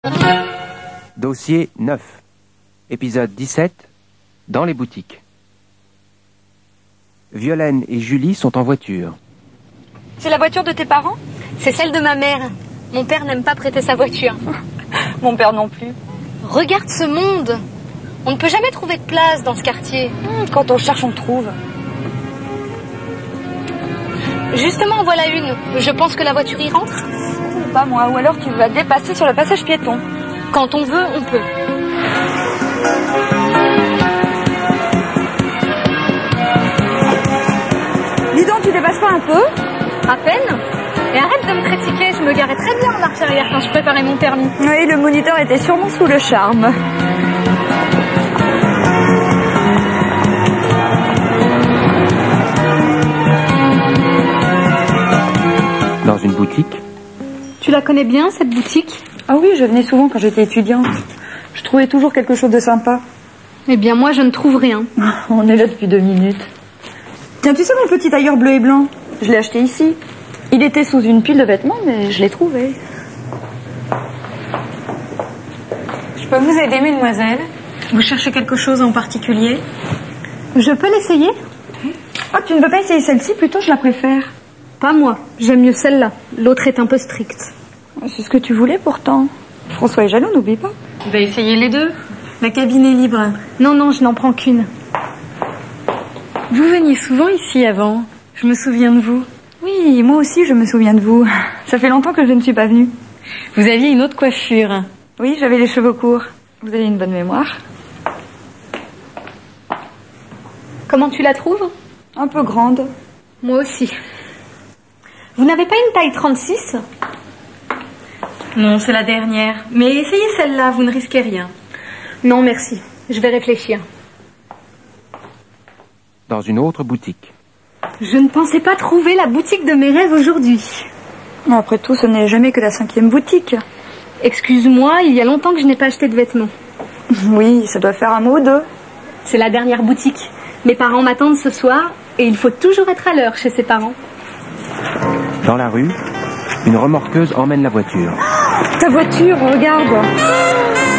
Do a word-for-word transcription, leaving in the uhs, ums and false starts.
Dossier neuf. Épisode dix-sept. Dans les boutiques. Violaine et Julie sont en voiture. C'est la voiture de tes parents? C'est celle de ma mère. Mon père n'aime pas prêter sa voiture. Mon père non plus. Regarde ce monde. On ne peut jamais trouver de place dans ce quartier. Quand on cherche, on trouve. Justement, en voilà une. Je pense que la voiture y rentre. Pas moi, ou alors tu vas dépasser sur le passage piéton. Quand on veut, on peut. Dis donc, tu dépasses pas un peu? À peine. Et arrête de me critiquer, je me garais très bien en marche arrière quand je préparais mon permis. Oui, le moniteur était sûrement sous le charme. Dans une boutique. Tu la connais bien, cette boutique? Ah oui, je venais souvent quand j'étais étudiante. Je trouvais toujours quelque chose de sympa. Eh bien, moi, je ne trouve rien. On est là depuis deux minutes. Tiens, tu sais mon petit tailleur bleu et blanc? Je l'ai acheté ici. Il était sous une pile de vêtements, mais je l'ai trouvé. Je peux vous aider, mesdemoiselles? Vous cherchez quelque chose en particulier? Je peux l'essayer? Ah, tu ne veux pas essayer celle-ci? Plutôt, je la préfère. Pas moi, j'aime mieux celle-là. L'autre est un peu stricte. C'est ce que tu voulais pourtant. François est jaloux, n'oublie pas. Vous allez essayer les deux. La cabine est libre. Non, non, je n'en prends qu'une. Vous veniez souvent ici avant. Je me souviens de vous. Oui, moi aussi je me souviens de vous. Ça fait longtemps que je ne suis pas venue. Vous aviez une autre coiffure. Oui, j'avais les cheveux courts. Vous avez une bonne mémoire. Comment tu la trouves? Un peu grande. Moi aussi. Vous n'avez pas une taille trente-six? Non, c'est la dernière. Mais essayez celle-là, vous ne risquez rien. Non, merci. Je vais réfléchir. Dans une autre boutique. Je ne pensais pas trouver la boutique de mes rêves aujourd'hui. Après tout, ce n'est jamais que la cinquième boutique. Excuse-moi, il y a longtemps que je n'ai pas acheté de vêtements. Oui, ça doit faire un mois ou deux. C'est la dernière boutique. Mes parents m'attendent ce soir et il faut toujours être à l'heure chez ses parents. Dans la rue, une remorqueuse emmène la voiture. Ta voiture, regarde.